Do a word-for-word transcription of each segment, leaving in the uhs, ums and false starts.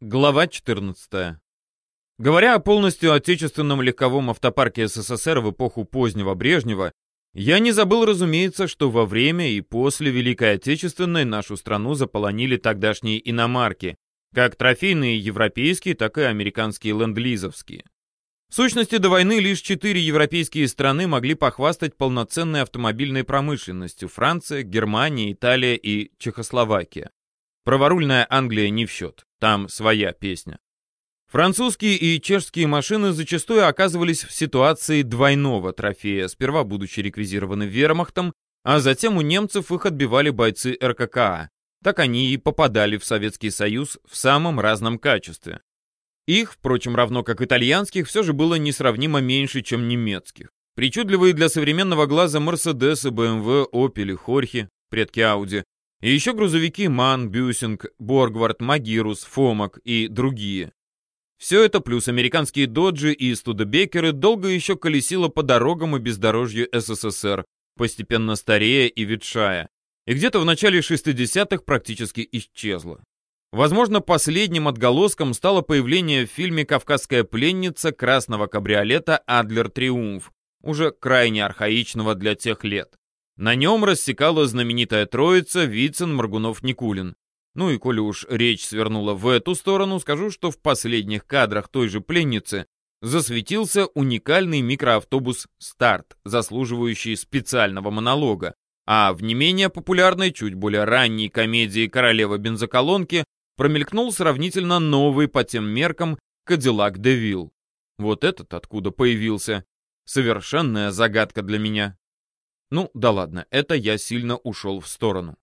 Глава четырнадцатая. Говоря о полностью отечественном легковом автопарке СССР в эпоху позднего Брежнева, я не забыл, разумеется, что во время и после Великой Отечественной нашу страну заполонили тогдашние иномарки, как трофейные европейские, так и американские ленд-лизовские. В сущности, до войны лишь четыре европейские страны могли похвастать полноценной автомобильной промышленностью: Франция, Германия, Италия и Чехословакия. Праворульная Англия не в счет, там своя песня. Французские и чешские машины зачастую оказывались в ситуации двойного трофея, сперва будучи реквизированы вермахтом, а затем у немцев их отбивали бойцы эр ка ка а. Так они и попадали в Советский Союз в самом разном качестве. Их, впрочем, равно как итальянских, все же было несравнимо меньше, чем немецких. Причудливые для современного глаза Мерседесы, бэ эм вэ, Опели, Хорхе, предки Ауди, и еще грузовики Ман, Бюсинг, Боргвард, Магирус, Фомак и другие. Все это плюс американские доджи и студебекеры долго еще колесило по дорогам и бездорожью эс эс эс эр, постепенно старея и ветшая, и где-то в начале шестидесятых практически исчезло. Возможно, последним отголоском стало появление в фильме «Кавказская пленница» красного кабриолета «Адлер Триумф», уже крайне архаичного для тех лет. На нем рассекала знаменитая троица Вицин, Моргунов, Никулин. Ну и коли уж речь свернула в эту сторону, скажу, что в последних кадрах той же пленницы засветился уникальный микроавтобус «Старт», заслуживающий специального монолога, а в не менее популярной, чуть более ранней комедии «Королева бензоколонки» промелькнул сравнительно новый по тем меркам «Кадиллак Девилл». Вот этот откуда появился? Совершенная загадка для меня. Ну, да ладно, это я сильно ушел в сторону.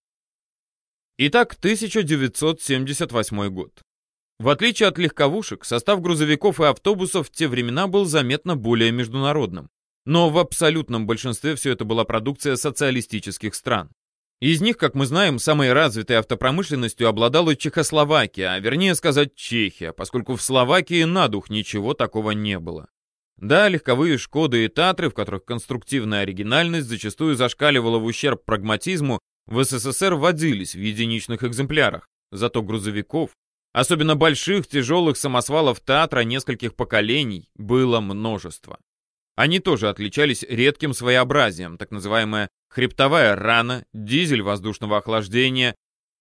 Итак, тысяча девятьсот семьдесят восьмой год. В отличие от легковушек, состав грузовиков и автобусов в те времена был заметно более международным. Но в абсолютном большинстве все это была продукция социалистических стран. Из них, как мы знаем, самой развитой автопромышленностью обладала Чехословакия, а вернее сказать Чехия, поскольку в Словакии на дух ничего такого не было. Да, легковые Шкоды и Татры, в которых конструктивная оригинальность зачастую зашкаливала в ущерб прагматизму, в эс эс эс эр водились в единичных экземплярах. Зато грузовиков, особенно больших тяжелых самосвалов Татра нескольких поколений, было множество. Они тоже отличались редким своеобразием, так называемая хребтовая рана, дизель воздушного охлаждения,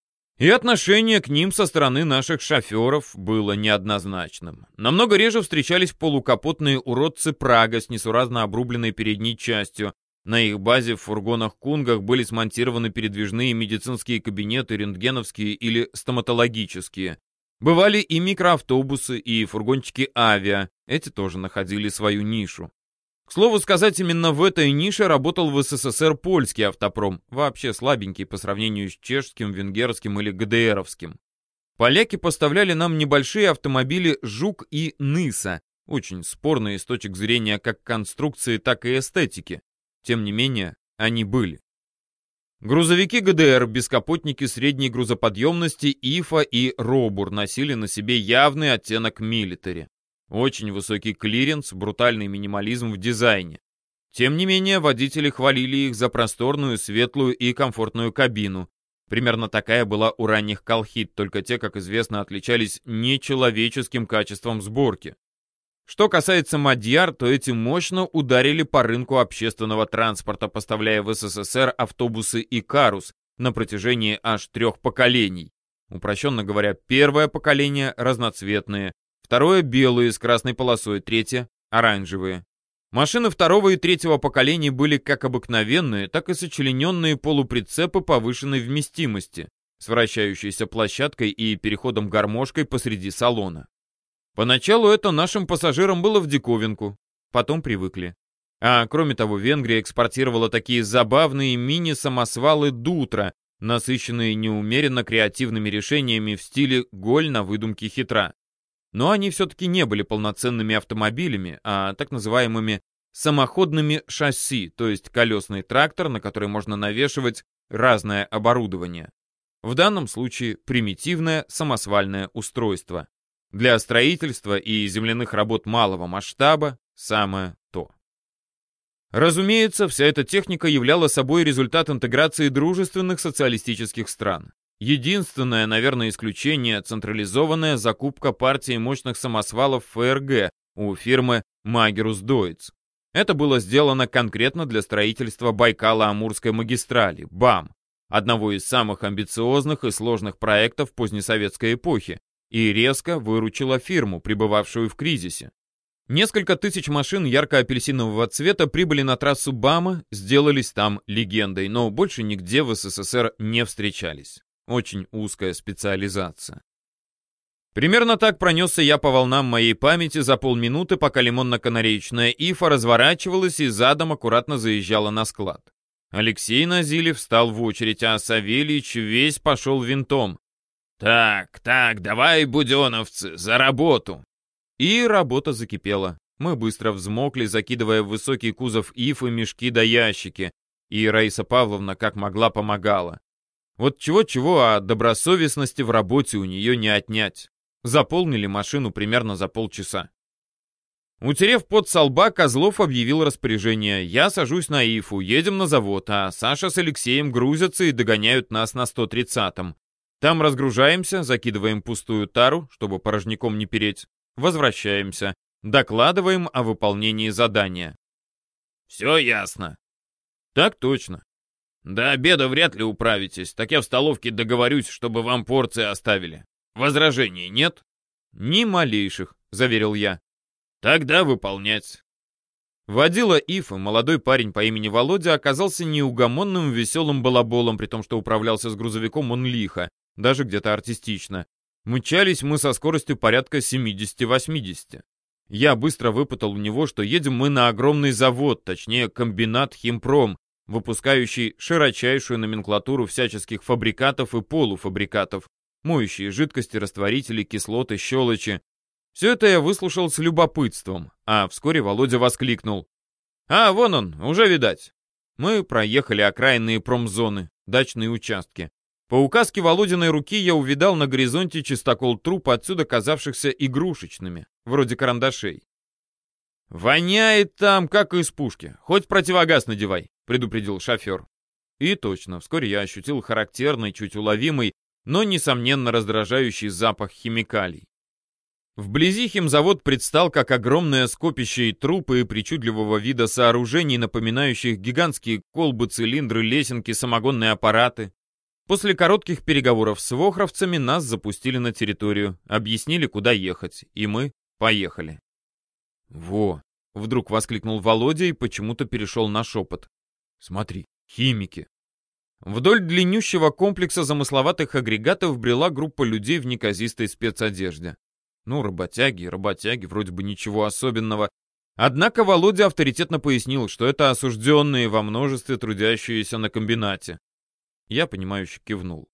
и отношение к ним со стороны наших шоферов было неоднозначным. Намного реже встречались полукапотные уродцы Прага с несуразно обрубленной передней частью. На их базе в фургонах-кунгах были смонтированы передвижные медицинские кабинеты, рентгеновские или стоматологические. Бывали и микроавтобусы, и фургончики авиа. Эти тоже находили свою нишу. К слову сказать, именно в этой нише работал в эс эс эс эр польский автопром, вообще слабенький по сравнению с чешским, венгерским или гэ дэ эровским. Поляки поставляли нам небольшие автомобили «Жук» и «Ныса», очень спорные с точки зрения как конструкции, так и эстетики. Тем не менее, они были. Грузовики гэ дэ эр, бескапотники средней грузоподъемности «Ифа» и «Робур» носили на себе явный оттенок милитари. Очень высокий клиренс, брутальный минимализм в дизайне. Тем не менее, водители хвалили их за просторную, светлую и комфортную кабину. Примерно такая была у ранних Колхид, только те, как известно, отличались нечеловеческим качеством сборки. Что касается Мадьяр, то эти мощно ударили по рынку общественного транспорта, поставляя в эс эс эс эр автобусы Икарус на протяжении аж трех поколений. Упрощенно говоря, первое поколение разноцветные, второе белые с красной полосой, третье оранжевые. Машины второго и третьего поколений были как обыкновенные, так и сочлененные полуприцепы повышенной вместимости, с вращающейся площадкой и переходом-гармошкой посреди салона. Поначалу это нашим пассажирам было в диковинку, потом привыкли. А кроме того, Венгрия экспортировала такие забавные мини-самосвалы Дутра, насыщенные неумеренно креативными решениями в стиле «голь на выдумке хитра». Но они все-таки не были полноценными автомобилями, а так называемыми самоходными шасси, то есть колесный трактор, на который можно навешивать разное оборудование. В данном случае примитивное самосвальное устройство. Для строительства и земляных работ малого масштаба самое то. Разумеется, вся эта техника являла собой результат интеграции дружественных социалистических стран. Единственное, наверное, исключение — централизованная закупка партии мощных самосвалов ФРГ у фирмы Магерус Дойц. Это было сделано конкретно для строительства Байкало-Амурской магистрали, БАМ, одного из самых амбициозных и сложных проектов позднесоветской эпохи, и резко выручило фирму, пребывавшую в кризисе. Несколько тысяч машин ярко-апельсинового цвета прибыли на трассу БАМа, сделались там легендой, но больше нигде в СССР не встречались. Очень узкая специализация. Примерно так пронесся я по волнам моей памяти за полминуты, пока лимонно-канареечная ифа разворачивалась и задом аккуратно заезжала на склад. Алексей Назилев встал в очередь, а Савельич весь пошел винтом. «Так, так, давай, буденовцы, за работу!» И работа закипела. Мы быстро взмокли, закидывая в высокий кузов ифы мешки да ящики, и Раиса Павловна как могла помогала. Вот чего-чего, а добросовестности в работе у нее не отнять. Заполнили машину примерно за полчаса. Утерев пот со лба, Козлов объявил распоряжение. Я сажусь на ифу, едем на завод, а Саша с Алексеем грузятся и догоняют нас на сто тридцатом. Там разгружаемся, закидываем пустую тару, чтобы порожняком не переть. Возвращаемся. Докладываем о выполнении задания. «Все ясно». «Так точно». «До обеда вряд ли управитесь, так я в столовке договорюсь, чтобы вам порции оставили. Возражений нет?» «Ни малейших», — заверил я. «Тогда выполнять». Водила ифы, молодой парень по имени Володя, оказался неугомонным веселым балаболом, при том, что управлялся с грузовиком он лихо, даже где-то артистично. Мчались мы со скоростью порядка семьдесят-восемьдесят. Я быстро выпытал у него, что едем мы на огромный завод, точнее комбинат «Химпром», выпускающий широчайшую номенклатуру всяческих фабрикатов и полуфабрикатов, моющие жидкости, растворители, кислоты, щелочи. Все это я выслушал с любопытством, а вскоре Володя воскликнул. «А, вон он, уже видать». Мы проехали окраинные промзоны, дачные участки. По указке Володиной руки я увидал на горизонте чистокол труб, отсюда казавшихся игрушечными, вроде карандашей. «Воняет там, как из пушки. Хоть противогаз надевай», — предупредил шофер. И точно, вскоре я ощутил характерный, чуть уловимый, но, несомненно, раздражающий запах химикалий. Вблизи химзавод предстал как огромное скопище и трупы и причудливого вида сооружений, напоминающих гигантские колбы, цилиндры, лесенки, самогонные аппараты. После коротких переговоров с вохровцами нас запустили на территорию, объяснили, куда ехать, и мы поехали. «Во!» — вдруг воскликнул Володя и почему-то перешел на шепот. «Смотри, химики!» Вдоль длиннющего комплекса замысловатых агрегатов брела группа людей в неказистой спецодежде. Ну, работяги, работяги, вроде бы ничего особенного. Однако Володя авторитетно пояснил, что это осужденные во множестве трудящиеся на комбинате. Я, понимающе кивнул.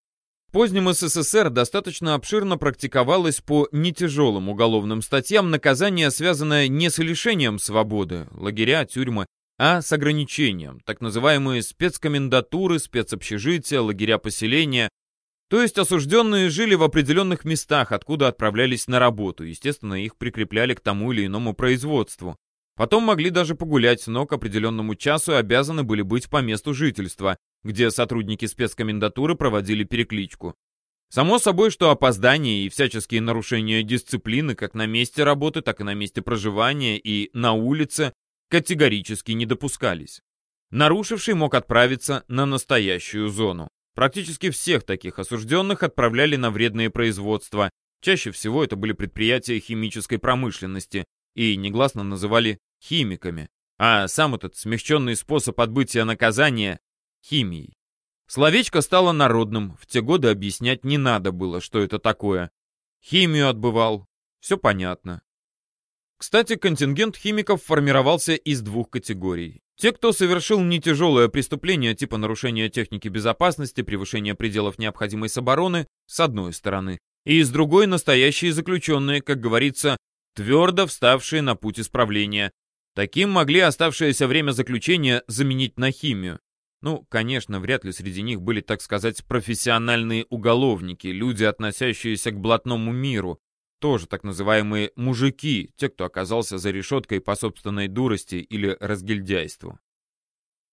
В позднем СССР достаточно обширно практиковалось по нетяжелым уголовным статьям наказание, связанное не с лишением свободы, лагеря, тюрьмы, а с ограничением, так называемые спецкомендатуры, спецобщежития, лагеря поселения. То есть осужденные жили в определенных местах, откуда отправлялись на работу, естественно, их прикрепляли к тому или иному производству. Потом могли даже погулять, но к определенному часу обязаны были быть по месту жительства, где сотрудники спецкомендатуры проводили перекличку. Само собой, что опоздания и всяческие нарушения дисциплины как на месте работы, так и на месте проживания и на улице категорически не допускались. Нарушивший мог отправиться на настоящую зону. Практически всех таких осужденных отправляли на вредные производства. Чаще всего это были предприятия химической промышленности и негласно называли химиками. А сам этот смягченный способ отбытия наказания — химией. Словечко стало народным, в те годы объяснять не надо было, что это такое. Химию отбывал, все понятно. Кстати, контингент химиков формировался из двух категорий. Те, кто совершил нетяжелое преступление типа нарушения техники безопасности, превышения пределов необходимой собороны, с одной стороны, и с другой настоящие заключенные, как говорится, твердо вставшие на путь исправления. Таким могли оставшееся время заключения заменить на химию. Ну, конечно, вряд ли среди них были, так сказать, профессиональные уголовники, люди, относящиеся к блатному миру, тоже так называемые мужики, те, кто оказался за решеткой по собственной дурости или разгильдяйству.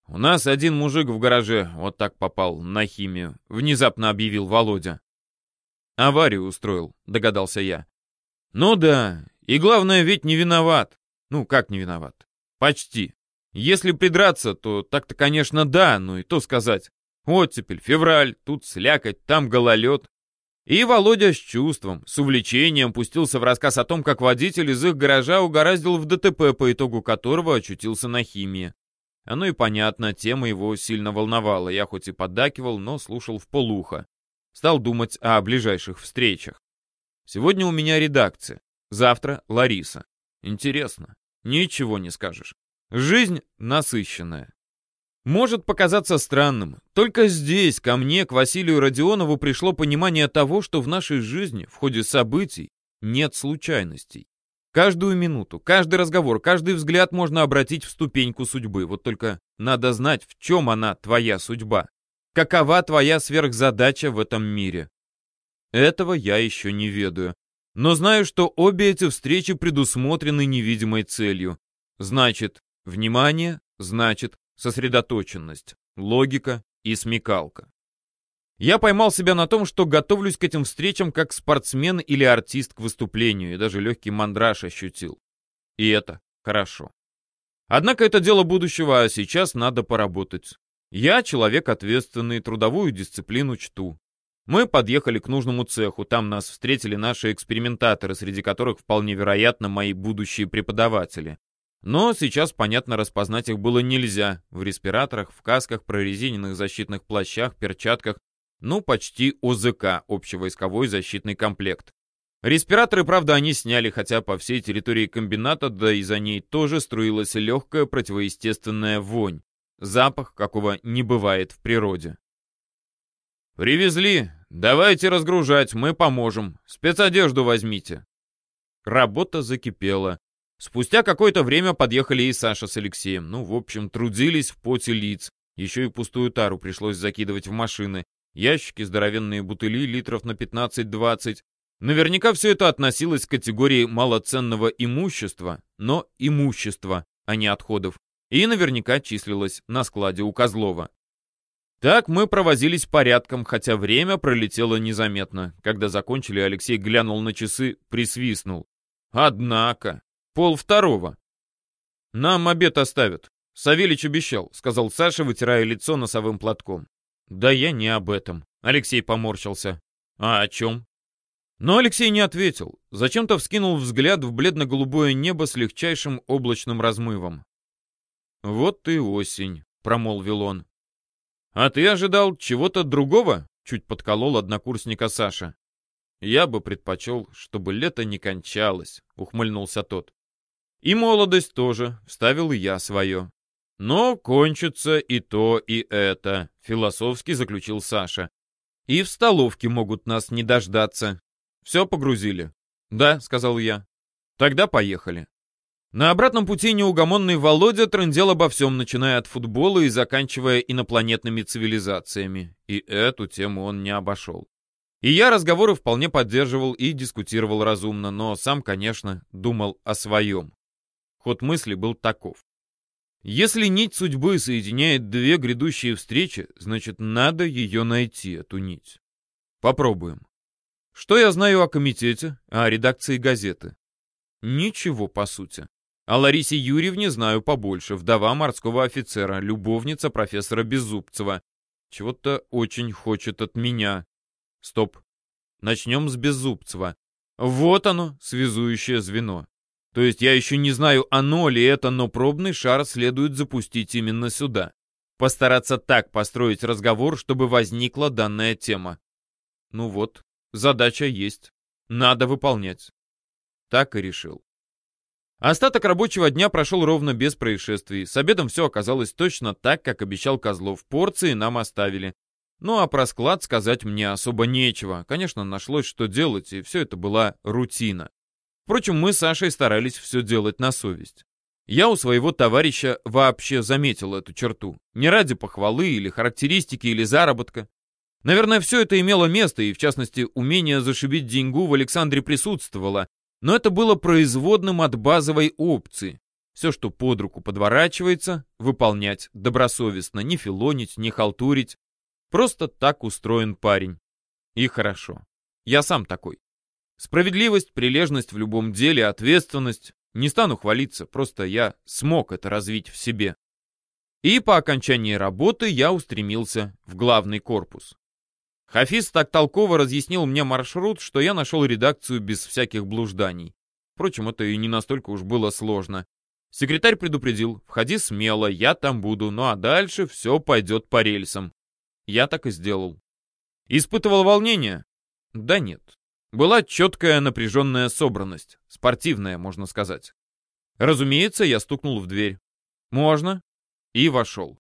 «У нас один мужик в гараже вот так попал на химию», — внезапно объявил Володя. «Аварию устроил», — догадался я. «Ну да, и главное, ведь не виноват. Ну, как не виноват? Почти. Если придраться, то так-то, конечно, да, но и то сказать. Оттепель, февраль, тут слякоть, там гололед». И Володя с чувством, с увлечением пустился в рассказ о том, как водитель из их гаража угораздил в ДТП, по итогу которого очутился на химии. Оно и понятно, тема его сильно волновала. Я хоть и поддакивал, но слушал вполуха. Стал думать о ближайших встречах. Сегодня у меня редакция. Завтра Лариса. Интересно. Ничего не скажешь. Жизнь насыщенная. Может показаться странным. Только здесь, ко мне, к Василию Родионову, пришло понимание того, что в нашей жизни, в ходе событий, нет случайностей. Каждую минуту, каждый разговор, каждый взгляд можно обратить в ступеньку судьбы. Вот только надо знать, в чем она, твоя судьба. Какова твоя сверхзадача в этом мире. Этого я еще не ведаю. Но знаю, что обе эти встречи предусмотрены невидимой целью. Значит, внимание, значит, сосредоточенность, логика и смекалка. Я поймал себя на том, что готовлюсь к этим встречам как спортсмен или артист к выступлению, и даже легкий мандраж ощутил. И это хорошо. Однако это дело будущего, а сейчас надо поработать. Я человек ответственный, трудовую дисциплину чту. Мы подъехали к нужному цеху, там нас встретили наши экспериментаторы, среди которых вполне вероятно мои будущие преподаватели. Но сейчас, понятно, распознать их было нельзя. В респираторах, в касках, прорезиненных защитных плащах, перчатках. Ну, почти ОЗК, общевойсковой защитный комплект. Респираторы, правда, они сняли, хотя по всей территории комбината, да и за ней тоже струилась легкая противоестественная вонь. Запах, какого не бывает в природе. «Привезли. Давайте разгружать, мы поможем. Спецодежду возьмите». Работа закипела. Спустя какое-то время подъехали и Саша с Алексеем. Ну, в общем, трудились в поте лиц. Еще и пустую тару пришлось закидывать в машины. Ящики, здоровенные бутыли, литров на пятнадцать-двадцать. Наверняка все это относилось к категории малоценного имущества, но имущества, а не отходов. И наверняка числилось на складе у Козлова. Так мы провозились порядком, хотя время пролетело незаметно. Когда закончили, Алексей глянул на часы, присвистнул. Однако, полвторого. Нам обед оставят. Савельич обещал, сказал Саша, вытирая лицо носовым платком. Да я не об этом. Алексей поморщился. А о чем? Но Алексей не ответил. Зачем-то вскинул взгляд в бледно-голубое небо с легчайшим облачным размывом. Вот и осень, промолвил он. «А ты ожидал чего-то другого?» — чуть подколол однокурсника Саша. «Я бы предпочел, чтобы лето не кончалось», — ухмыльнулся тот. «И молодость тоже», — вставил и я свое. «Но кончится и то, и это», — философски заключил Саша. «И в столовке могут нас не дождаться. Все погрузили?» «Да», — сказал я. «Тогда поехали». На обратном пути неугомонный Володя трындел обо всем, начиная от футбола и заканчивая инопланетными цивилизациями. И эту тему он не обошел. И я разговоры вполне поддерживал и дискутировал разумно, но сам, конечно, думал о своем. Ход мысли был таков. Если нить судьбы соединяет две грядущие встречи, значит, надо ее найти, эту нить. Попробуем. Что я знаю о комитете, о редакции газеты? Ничего, по сути. О Ларисе Юрьевне знаю побольше. Вдова морского офицера, любовница профессора Беззубцева. Чего-то очень хочет от меня. Стоп. Начнем с Беззубцева. Вот оно, связующее звено. То есть я еще не знаю, оно ли это, но пробный шар следует запустить именно сюда. Постараться так построить разговор, чтобы возникла данная тема. Ну вот, задача есть. Надо выполнять. Так и решил. Остаток рабочего дня прошел ровно без происшествий. С обедом все оказалось точно так, как обещал Козлов. Порции нам оставили. Ну а про склад сказать мне особо нечего. Конечно, нашлось что делать, и все это была рутина. Впрочем, мы с Сашей старались все делать на совесть. Я у своего товарища вообще заметил эту черту. Не ради похвалы или характеристики или заработка. Наверное, все это имело место, и в частности, умение зашибить деньгу в Александре присутствовало. Но это было производным от базовой опции. Все, что под руку подворачивается, выполнять добросовестно, не филонить, не халтурить. Просто так устроен парень. И хорошо. Я сам такой. Справедливость, прилежность в любом деле, ответственность. Не стану хвалиться, просто я смог это развить в себе. И по окончании работы я устремился в главный корпус. Хафиз так толково разъяснил мне маршрут, что я нашел редакцию без всяких блужданий. Впрочем, это и не настолько уж было сложно. Секретарь предупредил: входи смело, я там буду, ну а дальше все пойдет по рельсам. Я так и сделал. Испытывал волнение? Да нет. Была четкая напряженная собранность. Спортивная, можно сказать. Разумеется, я стукнул в дверь. «Можно?» И вошел.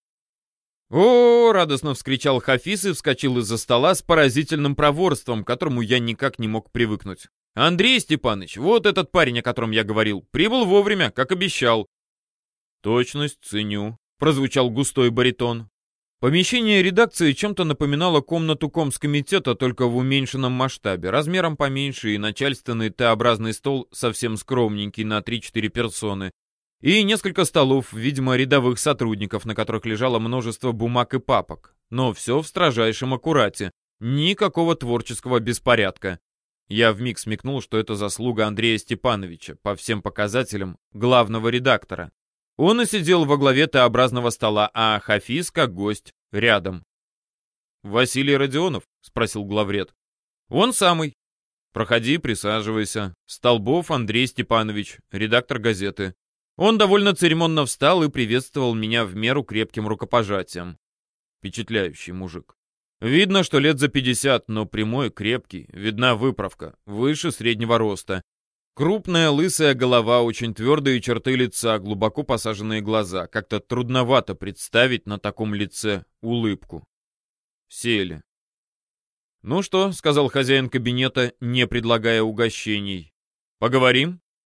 «О!» — радостно вскричал Хафиз и вскочил из-за стола с поразительным проворством, к которому я никак не мог привыкнуть. «Андрей Степанович, вот этот парень, о котором я говорил, прибыл вовремя, как обещал». «Точность ценю», — прозвучал густой баритон. Помещение редакции чем-то напоминало комнату комкомитета, только в уменьшенном масштабе, размером поменьше, и начальственный Т-образный стол совсем скромненький на три-четыре персоны, и несколько столов, видимо, рядовых сотрудников, на которых лежало множество бумаг и папок. Но все в строжайшем аккурате, никакого творческого беспорядка. Я вмиг смекнул, что это заслуга Андрея Степановича, по всем показателям, главного редактора. Он и сидел во главе Т-образного стола, а Хафиз, как гость, рядом. «Василий Родионов?» — спросил главред. «Он самый. Проходи, присаживайся. Столбов Андрей Степанович, редактор газеты». Он довольно церемонно встал и приветствовал меня в меру крепким рукопожатием. Впечатляющий мужик. Видно, что лет за пятьдесят, но прямой, крепкий, видна выправка, выше среднего роста. Крупная лысая голова, очень твердые черты лица, глубоко посаженные глаза. Как-то трудновато представить на таком лице улыбку. Сели. «Ну что?» — сказал хозяин кабинета, не предлагая угощений. «Поговорим?»